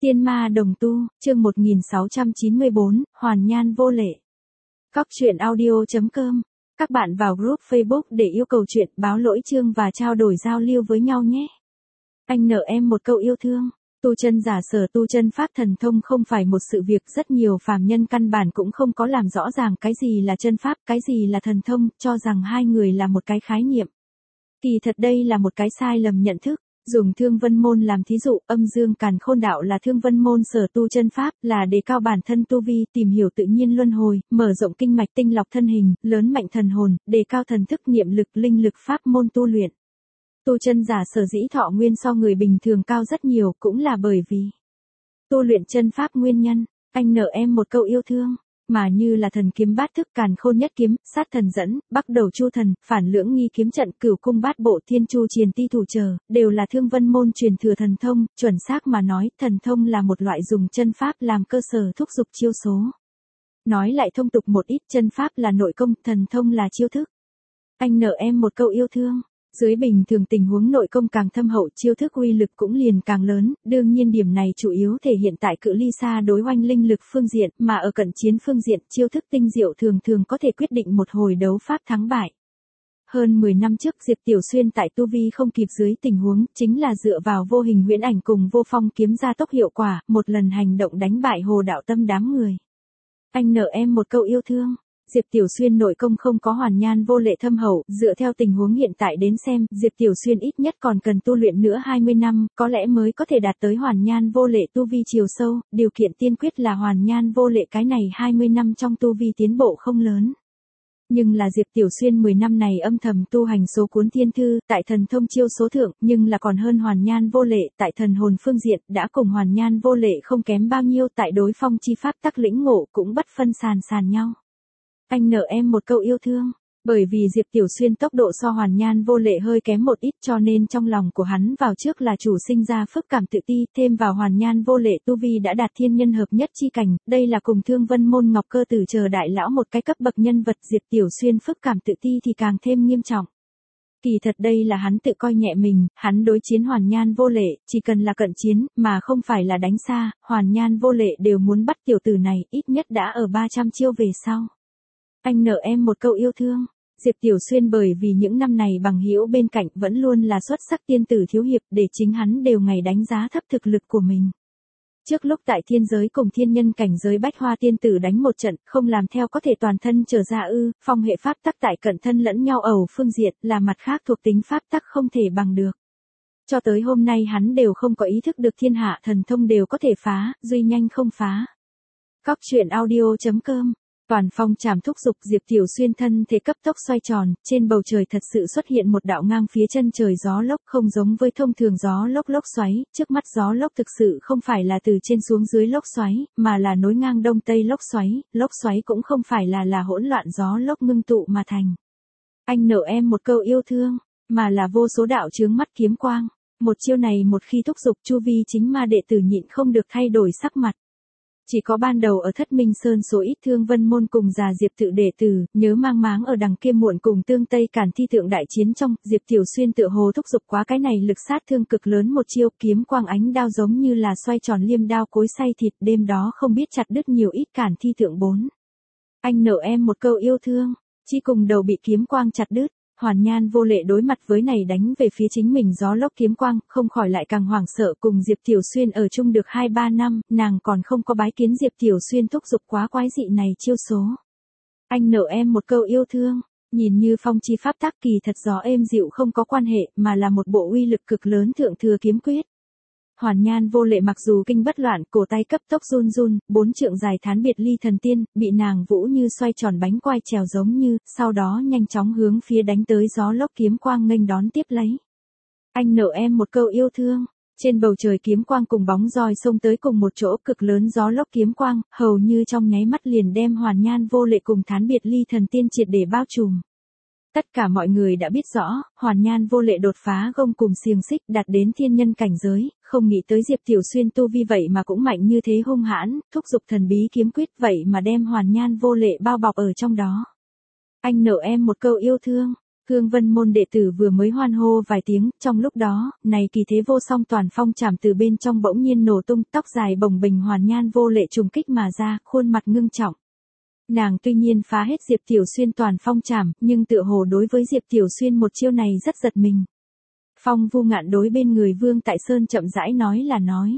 Tiên ma đồng tu, chương 1694, Hoàn Nhan vô lễ. Cóc truyện audio.com. Các bạn vào group Facebook để yêu cầu chuyện, báo lỗi chương và trao đổi giao lưu với nhau nhé. Anh nợ em một câu yêu thương. Tu chân giả sở tu chân pháp thần thông không phải một sự việc, rất nhiều phàm nhân căn bản cũng không có làm rõ ràng cái gì là chân pháp, cái gì là thần thông, cho rằng hai người là một cái khái niệm. Kỳ thật đây là một cái sai lầm nhận thức. Dùng Thương Vân Môn làm thí dụ, Âm Dương Càn Khôn đạo là Thương Vân Môn sở tu chân pháp, là đề cao bản thân tu vi, tìm hiểu tự nhiên luân hồi, mở rộng kinh mạch tinh lọc thân hình, lớn mạnh thần hồn, đề cao thần thức niệm lực linh lực pháp môn tu luyện. Tu chân giả sở dĩ thọ nguyên so người bình thường cao rất nhiều, cũng là bởi vì tu luyện chân pháp nguyên nhân. Anh nợ em một câu yêu thương. Mà như là thần kiếm bát thức, càn khôn nhất kiếm, sát thần dẫn, bắc đầu chu thần, phản lưỡng nghi kiếm trận, cửu cung bát bộ, thiên chu triền ti thủ chờ, đều là Thương Vân Môn truyền thừa thần thông. Chuẩn xác mà nói, thần thông là một loại dùng chân pháp làm cơ sở thúc giục chiêu số. Nói lại thông tục một ít, chân pháp là nội công, thần thông là chiêu thức. Anh nợ em một câu yêu thương. Dưới bình thường tình huống nội công càng thâm hậu, chiêu thức uy lực cũng liền càng lớn, đương nhiên điểm này chủ yếu thể hiện tại cự ly xa đối oanh linh lực phương diện, mà ở cận chiến phương diện, chiêu thức tinh diệu thường thường có thể quyết định một hồi đấu pháp thắng bại. Hơn 10 năm trước, Diệp Tiểu Xuyên tại tu vi không kịp dưới tình huống, chính là dựa vào vô hình huyễn ảnh cùng vô phong kiếm gia tốc hiệu quả, một lần hành động đánh bại Hồ Đạo Tâm đám người. Anh nợ em một câu yêu thương. Diệp Tiểu Xuyên nội công không có Hoàn Nhan vô lễ thâm hậu, dựa theo tình huống hiện tại đến xem, Diệp Tiểu Xuyên ít nhất còn cần tu luyện nữa 20 năm, có lẽ mới có thể đạt tới Hoàn Nhan vô lễ tu vi chiều sâu, điều kiện tiên quyết là Hoàn Nhan vô lễ cái này 20 năm trong tu vi tiến bộ không lớn. Nhưng là Diệp Tiểu Xuyên 10 năm này âm thầm tu hành số cuốn thiên thư, tại thần thông chiêu số thượng, nhưng là còn hơn Hoàn Nhan vô lễ, tại thần hồn phương diện, đã cùng Hoàn Nhan vô lễ không kém bao nhiêu, tại đối phong chi pháp tắc lĩnh ngộ cũng bất phân sàn nhau. Anh nợ em một câu yêu thương. Bởi vì Diệp Tiểu Xuyên tốc độ so Hoàn Nhan vô lễ hơi kém một ít, cho nên trong lòng của hắn vào trước là chủ sinh ra phức cảm tự ti, thêm vào Hoàn Nhan vô lễ tu vi đã đạt thiên nhân hợp nhất chi cảnh, đây là cùng Thương Vân Môn Ngọc Cơ Tử chờ đại lão một cái cấp bậc nhân vật. Diệp Tiểu Xuyên phức cảm tự ti thì càng thêm nghiêm trọng. Kỳ thật đây là hắn tự coi nhẹ mình, hắn đối chiến Hoàn Nhan vô lễ, chỉ cần là cận chiến, mà không phải là đánh xa, Hoàn Nhan vô lễ đều muốn bắt tiểu tử này, ít nhất đã ở 300 chiêu về sau. Anh nợ em một câu yêu thương. Diệp Tiểu Xuyên bởi vì những năm này bằng hữu bên cạnh vẫn luôn là xuất sắc tiên tử thiếu hiệp, để chính hắn đều ngày đánh giá thấp thực lực của mình. Trước lúc tại thiên giới cùng thiên nhân cảnh giới bách hoa tiên tử đánh một trận, không làm theo có thể toàn thân trở ra phong hệ pháp tắc tại cận thân lẫn nhau ẩu phương diện, là mặt khác thuộc tính pháp tắc không thể bằng được. Cho tới hôm nay hắn đều không có ý thức được thiên hạ thần thông đều có thể phá, duy nhanh không phá. Cóc truyện audio.com. Toàn phong trảm thúc giục, Diệp Tiểu Xuyên thân thể cấp tốc xoay tròn, trên bầu trời thật sự xuất hiện một đạo ngang phía chân trời gió lốc, không giống với thông thường gió lốc xoáy, trước mắt gió lốc thực sự không phải là từ trên xuống dưới lốc xoáy, mà là nối ngang đông tây lốc xoáy cũng không phải là hỗn loạn gió lốc ngưng tụ mà thành. Anh nợ em một câu yêu thương, mà là vô số đạo chướng mắt kiếm quang. Một chiêu này một khi thúc giục, chu vi chính ma đệ tử nhịn không được thay đổi sắc mặt. Chỉ có ban đầu ở Thất Minh Sơn số ít Thương Vân Môn cùng già Diệp tự đệ tử, nhớ mang máng ở đằng kia muộn cùng tương Tây Cản thi thượng đại chiến trong, Diệp Tiểu Xuyên tựa hồ thúc giục quá cái này lực sát thương cực lớn một chiêu, kiếm quang ánh đao giống như là xoay tròn liêm đao cối xay thịt, đêm đó không biết chặt đứt nhiều ít Cản thi thượng 4. Anh nợ em một câu yêu thương. Chỉ cùng đầu bị kiếm quang chặt đứt. Hoàn Nhan vô lễ đối mặt với này đánh về phía chính mình gió lốc kiếm quang, không khỏi lại càng hoảng sợ. Cùng Diệp Tiểu Xuyên ở chung được 2-3 năm, nàng còn không có bái kiến Diệp Tiểu Xuyên thúc giục quá quái dị này chiêu số. Anh nợ em một câu yêu thương. Nhìn như phong chi pháp tắc, kỳ thật gió êm dịu không có quan hệ, mà là một bộ uy lực cực lớn thượng thừa kiếm quyết. Hoàn Nhan vô lễ mặc dù kinh bất loạn, cổ tay cấp tốc run, 4 trượng dài thán biệt ly thần tiên, bị nàng vũ như xoay tròn bánh quai trèo giống như, sau đó nhanh chóng hướng phía đánh tới gió lốc kiếm quang nghênh đón tiếp lấy. Anh nợ em một câu yêu thương. Trên bầu trời kiếm quang cùng bóng roi xông tới cùng một chỗ, cực lớn gió lốc kiếm quang, hầu như trong nháy mắt liền đem Hoàn Nhan vô lễ cùng thán biệt ly thần tiên triệt để bao trùm. Tất cả mọi người đã biết rõ, Hoàn Nhan vô lễ đột phá gông cùng xiềng xích, đạt đến thiên nhân cảnh giới, không nghĩ tới Diệp Tiểu Xuyên tu vi vậy mà cũng mạnh như thế hung hãn, thúc giục thần bí kiếm quyết vậy mà đem Hoàn Nhan vô lễ bao bọc ở trong đó. Anh nợ em một câu yêu thương. Cương Vân môn đệ tử vừa mới hoan hô vài tiếng, trong lúc đó, này kỳ thế vô song toàn phong trảm từ bên trong bỗng nhiên nổ tung, tóc dài bồng bềnh Hoàn Nhan vô lệ trùng kích mà ra, khuôn mặt ngưng trọng. Nàng tuy nhiên phá hết Diệp Tiểu Xuyên toàn phong trảm, nhưng tựa hồ đối với Diệp Tiểu Xuyên một chiêu này rất giật mình. Phong Vu Ngạn đối bên người Vương Tại Sơn chậm rãi nói.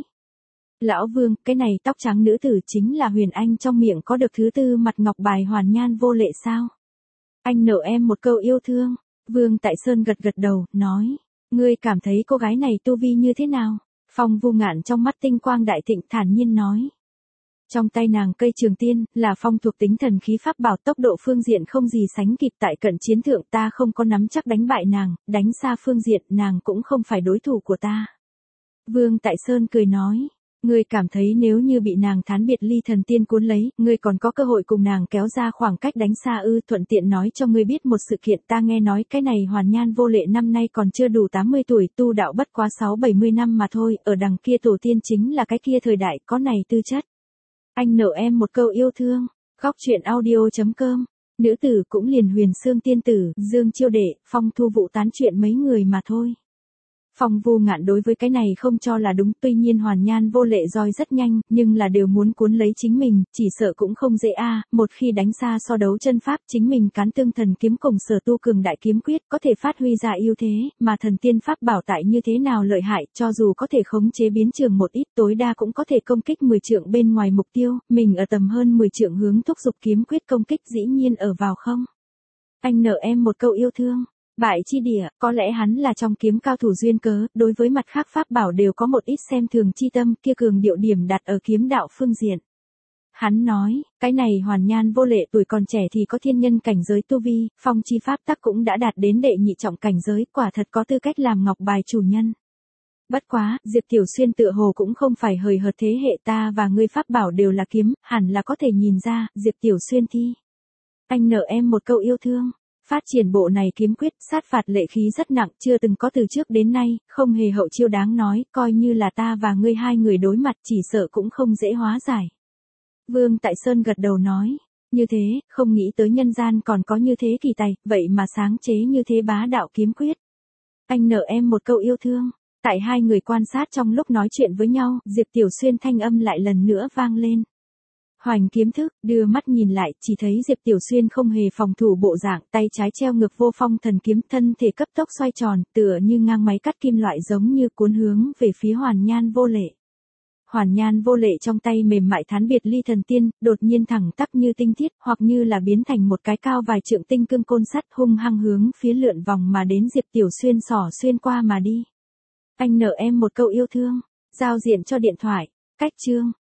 Lão Vương, cái này tóc trắng nữ tử chính là Huyền Anh trong miệng có được thứ tư mặt ngọc bài Hoàn Nhan vô lệ sao? Anh nợ em một câu yêu thương. Vương Tại Sơn gật đầu, nói. Ngươi cảm thấy cô gái này tu vi như thế nào? Phong Vu Ngạn trong mắt tinh quang đại thịnh thản nhiên nói. Trong tay nàng cây trường tiên, là phong thuộc tính thần khí pháp bảo, tốc độ phương diện không gì sánh kịp, tại cận chiến thượng ta không có nắm chắc đánh bại nàng, đánh xa phương diện nàng cũng không phải đối thủ của ta. Vương Tại Sơn cười nói. Ngươi cảm thấy nếu như bị nàng thán biệt ly thần tiên cuốn lấy, ngươi còn có cơ hội cùng nàng kéo ra khoảng cách đánh xa ư? Thuận tiện nói cho ngươi biết một sự kiện, ta nghe nói cái này Hoàn Nhan vô lệ năm nay còn chưa đủ 80 tuổi, tu đạo bất quá 6-70 năm mà thôi, ở đằng kia tổ tiên chính là cái kia thời đại có này tư chất. Anh nợ em một câu yêu thương. Góc truyện audio.com. Nữ tử cũng liền Huyền Xương tiên tử, Dương Chiêu Đệ, Phong Thu Vụ tán chuyện mấy người mà thôi. Phong Vu Ngạn đối với cái này không cho là đúng, tuy nhiên Hoàn Nhan vô lệ roi rất nhanh, nhưng là đều muốn cuốn lấy chính mình, chỉ sợ cũng không dễ a. Một khi đánh xa so đấu chân pháp, chính mình cán tương thần kiếm cùng Sở Tu cường đại kiếm quyết có thể phát huy ra ưu thế, mà thần tiên pháp bảo tại như thế nào lợi hại, cho dù có thể khống chế biến trường một ít, tối đa cũng có thể công kích 10 trượng bên ngoài mục tiêu, mình ở tầm hơn 10 trượng hướng thúc giục kiếm quyết công kích dĩ nhiên ở vào không. Anh nợ em một câu yêu thương. Bại chi địa, có lẽ hắn là trong kiếm cao thủ duyên cớ, đối với mặt khác pháp bảo đều có một ít xem thường chi tâm, kia cường điệu điểm đặt ở kiếm đạo phương diện. Hắn nói, cái này Hoàn Nhan vô lệ tuổi còn trẻ thì có thiên nhân cảnh giới tu vi, phong chi pháp tắc cũng đã đạt đến đệ nhị trọng cảnh giới, quả thật có tư cách làm ngọc bài chủ nhân. Bất quá, Diệp Tiểu Xuyên tựa hồ cũng không phải hời hợt, thế hệ ta và ngươi pháp bảo đều là kiếm, hẳn là có thể nhìn ra, Diệp Tiểu Xuyên thi. Anh nợ em một câu yêu thương. Phát triển bộ này kiếm quyết, sát phạt lệ khí rất nặng, chưa từng có từ trước đến nay, không hề hậu chiêu đáng nói, coi như là ta và ngươi hai người đối mặt chỉ sợ cũng không dễ hóa giải. Vương Tại Sơn gật đầu nói, như thế, không nghĩ tới nhân gian còn có như thế kỳ tài, vậy mà sáng chế như thế bá đạo kiếm quyết. Anh nợ em một câu yêu thương. Tại hai người quan sát trong lúc nói chuyện với nhau, Diệp Tiểu Xuyên thanh âm lại lần nữa vang lên. Hoành kiếm thức, đưa mắt nhìn lại, chỉ thấy Diệp Tiểu Xuyên không hề phòng thủ bộ dạng, tay trái treo ngược vô phong thần kiếm, thân thể cấp tốc xoay tròn, tựa như ngang máy cắt kim loại giống như cuốn hướng về phía Hoàn Nhan vô lệ. Hoàn Nhan vô lệ trong tay mềm mại thán biệt ly thần tiên, đột nhiên thẳng tắp như tinh thiết, hoặc như là biến thành một cái cao vài trượng tinh cương côn sắt, hung hăng hướng phía lượn vòng mà đến Diệp Tiểu Xuyên xỏ xuyên qua mà đi. Anh nợ em một câu yêu thương. Giao diện cho điện thoại. Cách chương.